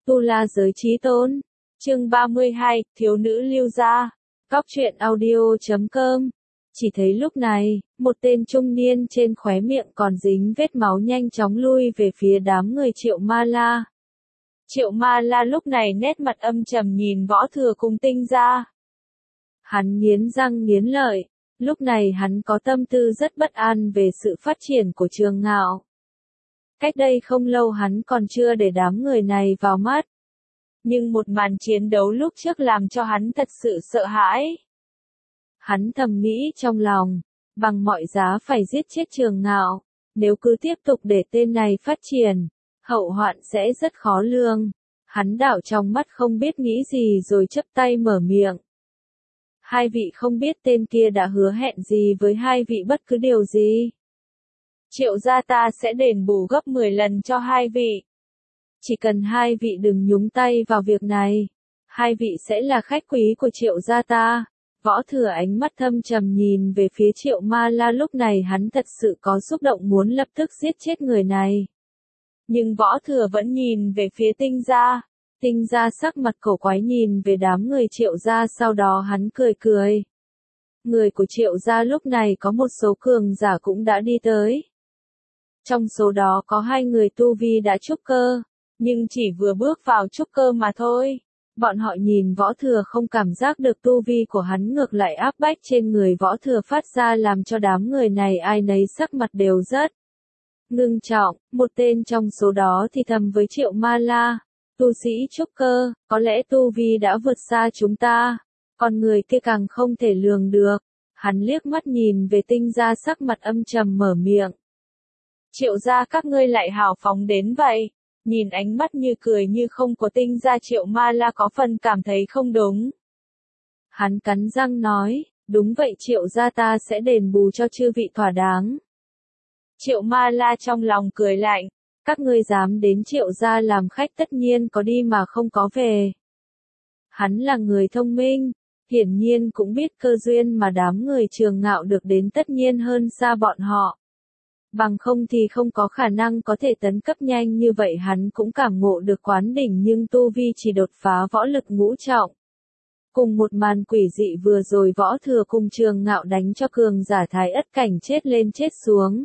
Tu La Giới Chí Tôn. Chương 32, Thiếu nữ lưu gia. Cóc truyện audio.com. Chỉ thấy lúc này, một tên trung niên trên khóe miệng còn dính vết máu nhanh chóng lui về phía đám người Triệu Ma La. Triệu Ma La lúc này nét mặt âm trầm nhìn Võ Thừa cùng Tinh gia. Hắn nghiến răng nghiến lợi, lúc này hắn có tâm tư rất bất an về sự phát triển của Trường Ngạo. Cách đây không lâu hắn còn chưa để đám người này vào mắt. Nhưng một màn chiến đấu lúc trước làm cho hắn thật sự sợ hãi. Hắn thầm nghĩ trong lòng, bằng mọi giá phải giết chết Trường Ngạo, nếu cứ tiếp tục để tên này phát triển, hậu hoạn sẽ rất khó lường. Hắn đảo trong mắt không biết nghĩ gì rồi chắp tay mở miệng. Hai vị không biết tên kia đã hứa hẹn gì với hai vị bất cứ điều gì. Triệu gia ta sẽ đền bù gấp 10 lần cho hai vị. Chỉ cần hai vị đừng nhúng tay vào việc này, hai vị sẽ là khách quý của Triệu gia ta. Võ Thừa ánh mắt thâm trầm nhìn về phía Triệu Ma La, lúc này hắn thật sự có xúc động muốn lập tức giết chết người này. Nhưng Võ Thừa vẫn nhìn về phía Tinh gia. Tinh gia sắc mặt cổ quái nhìn về đám người Triệu gia, sau đó hắn cười cười. Người của Triệu gia lúc này có một số cường giả cũng đã đi tới. Trong số đó có 2 người tu vi đã trúc cơ, nhưng chỉ vừa bước vào trúc cơ mà thôi. Bọn họ nhìn Võ Thừa không cảm giác được tu vi của hắn, ngược lại áp bách trên người Võ Thừa phát ra làm cho đám người này ai nấy sắc mặt đều rất ngưng trọng. Một tên trong số đó thì thầm với Triệu Ma La, tu sĩ trúc cơ, có lẽ tu vi đã vượt xa chúng ta, còn người kia càng không thể lường được. Hắn liếc mắt nhìn về Tinh gia, sắc mặt âm trầm mở miệng. Triệu gia các ngươi lại hào phóng đến vậy. Nhìn ánh mắt như cười như không của Tinh gia, Triệu Ma La có phần cảm thấy không đúng. Hắn cắn răng nói, đúng vậy, Triệu gia ta sẽ đền bù cho chư vị thỏa đáng. Triệu Ma La trong lòng cười lạnh, các ngươi dám đến Triệu gia làm khách tất nhiên có đi mà không có về. Hắn là người thông minh, hiển nhiên cũng biết cơ duyên mà đám người Trường Ngạo được đến tất nhiên hơn xa bọn họ. Bằng không thì không có khả năng có thể tấn cấp nhanh như vậy. Hắn cũng cảm ngộ được quán đỉnh nhưng tu vi chỉ đột phá võ lực ngũ trọng. Cùng một màn quỷ dị vừa rồi, Võ Thừa cùng Trường Ngạo đánh cho cường giả Thái Ất cảnh chết lên chết xuống.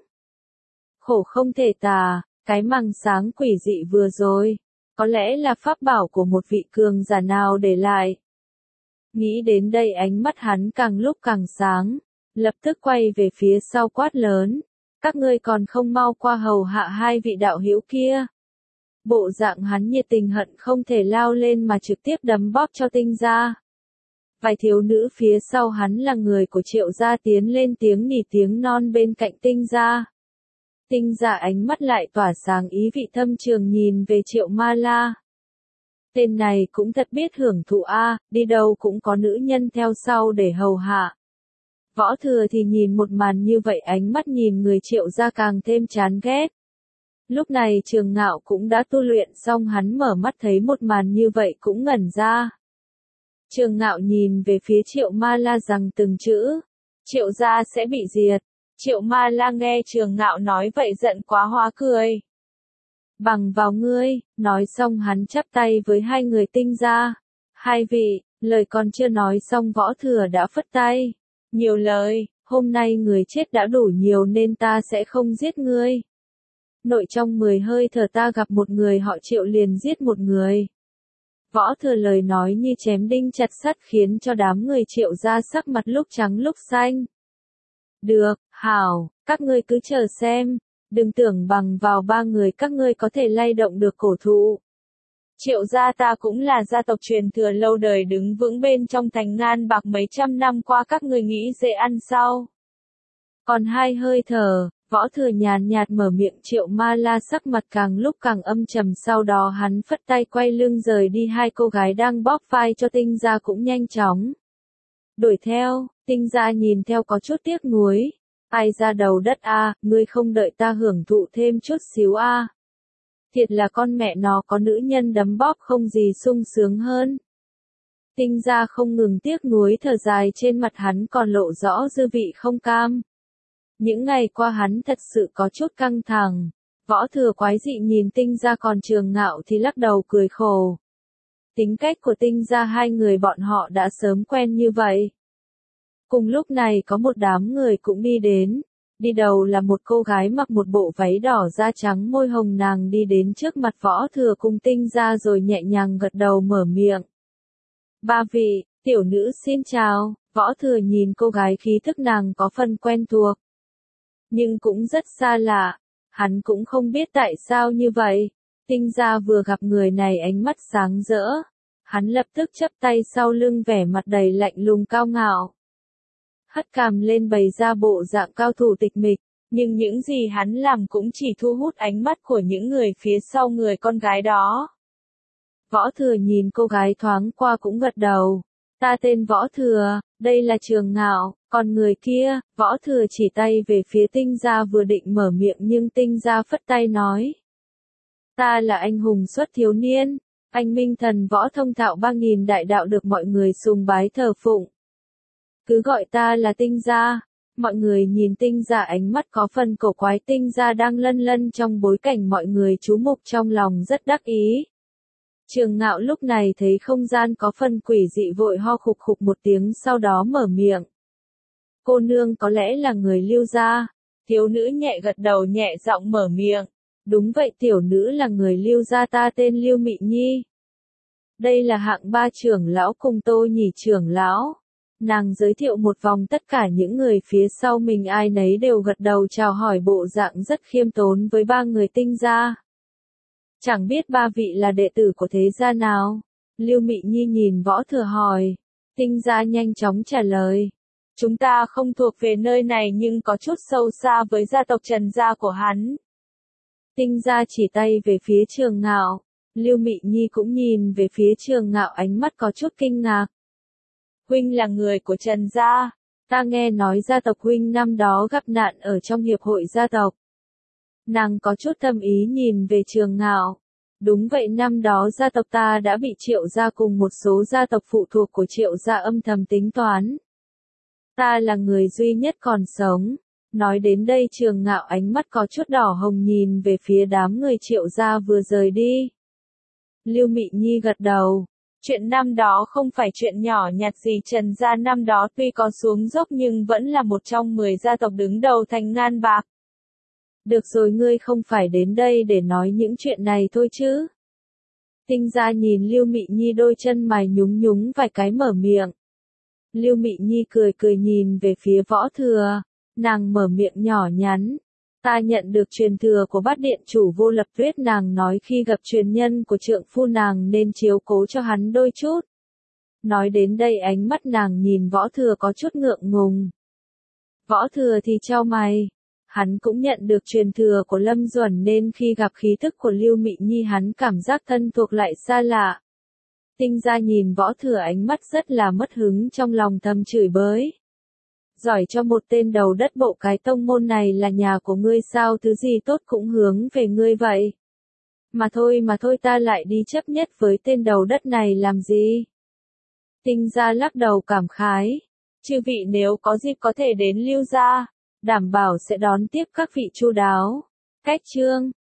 Khổ không thể tả, cái mằng sáng quỷ dị vừa rồi, có lẽ là pháp bảo của một vị cường giả nào để lại. Nghĩ đến đây ánh mắt hắn càng lúc càng sáng, lập tức quay về phía sau quát lớn. Các ngươi còn không mau qua hầu hạ hai vị đạo hữu kia. Bộ dạng hắn nhiệt tình hận không thể lao lên mà trực tiếp đấm bóp cho Tinh gia. Vài thiếu nữ phía sau hắn là người của Triệu gia tiến lên tiếng nỉ tiếng non bên cạnh Tinh gia. Tinh gia ánh mắt lại tỏa sáng ý vị thâm trường nhìn về Triệu Ma La. Tên này cũng thật biết hưởng thụ a, đi đâu cũng có nữ nhân theo sau để hầu hạ. Võ Thừa thì nhìn một màn như vậy ánh mắt nhìn người Triệu gia càng thêm chán ghét. Lúc này Trường Ngạo cũng đã tu luyện xong, hắn mở mắt thấy một màn như vậy cũng ngẩn ra. Trường Ngạo nhìn về phía Triệu Ma La rằng từng chữ, Triệu gia sẽ bị diệt. Triệu Ma La nghe Trường Ngạo nói vậy giận quá hóa cười. Bằng vào ngươi, nói xong hắn chắp tay với 2 người Tinh gia. Hai vị, lời còn chưa nói xong Võ Thừa đã phất tay. Nhiều lời, hôm nay người chết đã đủ nhiều nên ta sẽ không giết ngươi. Nội trong 10 hơi thở ta gặp một người họ Triệu liền giết một người. Võ Thừa lời nói như chém đinh chặt sắt khiến cho đám người Triệu gia sắc mặt lúc trắng lúc xanh. Được, hảo, các ngươi cứ chờ xem, đừng tưởng bằng vào 3 người các ngươi có thể lay động được cổ thụ. Triệu gia ta cũng là gia tộc truyền thừa lâu đời đứng vững bên trong thành ngàn bạc mấy trăm năm qua, các người nghĩ dễ ăn sao? Còn 2 hơi thở, Võ Thừa nhàn nhạt mở miệng. Triệu Ma La sắc mặt càng lúc càng âm trầm, sau đó hắn phất tay quay lưng rời đi. 2 cô gái đang bóp vai cho Tinh gia cũng nhanh chóng đuổi theo. Tinh gia nhìn theo có chút tiếc nuối. Ai ra đầu đất a, ngươi không đợi ta hưởng thụ thêm chút xíu a? Thiệt là con mẹ nó có nữ nhân đấm bóp không gì sung sướng hơn. Tinh gia không ngừng tiếc nuối thở dài, trên mặt hắn còn lộ rõ dư vị không cam. Những ngày qua hắn thật sự có chút căng thẳng. Võ Thừa quái dị nhìn Tinh Gia, còn Trường Ngạo thì lắc đầu cười khổ. Tính cách của Tinh Gia hai người bọn họ đã sớm quen như vậy. Cùng lúc này có một đám người cũng đi đến. Đi đầu là một cô gái mặc một bộ váy đỏ da trắng môi hồng, nàng đi đến trước mặt Võ Thừa cùng Tinh Gia rồi nhẹ nhàng gật đầu mở miệng. Ba vị, tiểu nữ xin chào. Võ Thừa nhìn cô gái, khí thức nàng có phần quen thuộc. Nhưng cũng rất xa lạ. Hắn cũng không biết tại sao như vậy. Tinh Gia vừa gặp người này ánh mắt sáng rỡ. Hắn lập tức chắp tay sau lưng, vẻ mặt đầy lạnh lùng cao ngạo. Hất cằm lên bày ra bộ dạng cao thủ tịch mịch, nhưng những gì hắn làm cũng chỉ thu hút ánh mắt của những người phía sau người con gái đó. Võ Thừa nhìn cô gái thoáng qua cũng gật đầu. Ta tên Võ Thừa, đây là Trường Ngạo, còn người kia. Võ Thừa chỉ tay về phía Tinh Gia, vừa định mở miệng nhưng Tinh Gia phất tay nói. Ta là anh hùng xuất thiếu niên, anh minh thần võ thông thạo 3000 đại đạo được mọi người sùng bái thờ phụng. Cứ gọi ta là Tinh Gia. Mọi người nhìn Tinh Gia ánh mắt có phần cổ quái. Tinh Gia đang lân lân trong bối cảnh mọi người chú mục, trong lòng rất đắc ý. Trường Ngạo lúc này thấy không gian có phần quỷ dị, vội ho khục khục một tiếng, sau đó mở miệng. Cô nương có lẽ là người Lưu gia? Thiếu nữ nhẹ gật đầu, nhẹ giọng mở miệng. Đúng vậy, tiểu nữ là người Lưu gia, ta tên Lưu Mị Nhi. Đây là hạng 3 trưởng lão cùng Tô Nhị trưởng lão. Nàng giới thiệu một vòng, tất cả những người phía sau mình ai nấy đều gật đầu chào hỏi, bộ dạng rất khiêm tốn với ba người Tinh Gia. Chẳng biết ba vị là đệ tử của thế gia nào? Lưu Mị Nhi nhìn Võ Thừa hỏi. Tinh Gia nhanh chóng trả lời. Chúng ta không thuộc về nơi này nhưng có chút sâu xa với gia tộc Trần gia của hắn. Tinh Gia chỉ tay về phía Trường Ngạo. Lưu Mị Nhi cũng nhìn về phía Trường Ngạo, ánh mắt có chút kinh ngạc. Huynh là người của Trần gia. Ta nghe nói gia tộc huynh năm đó gặp nạn ở trong hiệp hội gia tộc. Nàng có chút thâm ý nhìn về Trường Ngạo. Đúng vậy, năm đó gia tộc ta đã bị Triệu gia cùng một số gia tộc phụ thuộc của Triệu gia âm thầm tính toán. Ta là người duy nhất còn sống. Nói đến đây Trường Ngạo ánh mắt có chút đỏ hồng nhìn về phía đám người Triệu gia vừa rời đi. Lưu Mị Nhi gật đầu. Chuyện năm đó không phải chuyện nhỏ nhặt gì, Trần gia năm đó tuy có xuống dốc nhưng vẫn là một trong 10 gia tộc đứng đầu thành ngàn bạc. Được rồi, ngươi không phải đến đây để nói những chuyện này thôi chứ? Tinh Gia nhìn Lưu Mị Nhi, đôi chân mày nhúng nhúng vài cái mở miệng. Lưu Mị Nhi cười cười nhìn về phía Võ Thừa. Nàng mở miệng nhỏ nhắn. Ta nhận được truyền thừa của Bát Điện chủ Vô Lập Tuyết, nàng nói khi gặp truyền nhân của trượng phu nàng nên chiếu cố cho hắn đôi chút. Nói đến đây ánh mắt nàng nhìn Võ Thừa có chút ngượng ngùng. Võ Thừa thì chau mày. Hắn cũng nhận được truyền thừa của Lâm Duẩn nên khi gặp khí thức của Lưu Mị Nhi hắn cảm giác thân thuộc lại xa lạ. Tinh Gia nhìn Võ Thừa ánh mắt rất là mất hứng, trong lòng thầm chửi bới. Giỏi cho một tên đầu đất, bộ cái tông môn này là nhà của ngươi sao, thứ gì tốt cũng hướng về ngươi vậy. Mà thôi ta lại đi chấp nhất với tên đầu đất này làm gì. Tinh Gia lắc đầu cảm khái. Chư vị nếu có dịp có thể đến Lưu gia, đảm bảo sẽ đón tiếp các vị chu đáo. Cách chương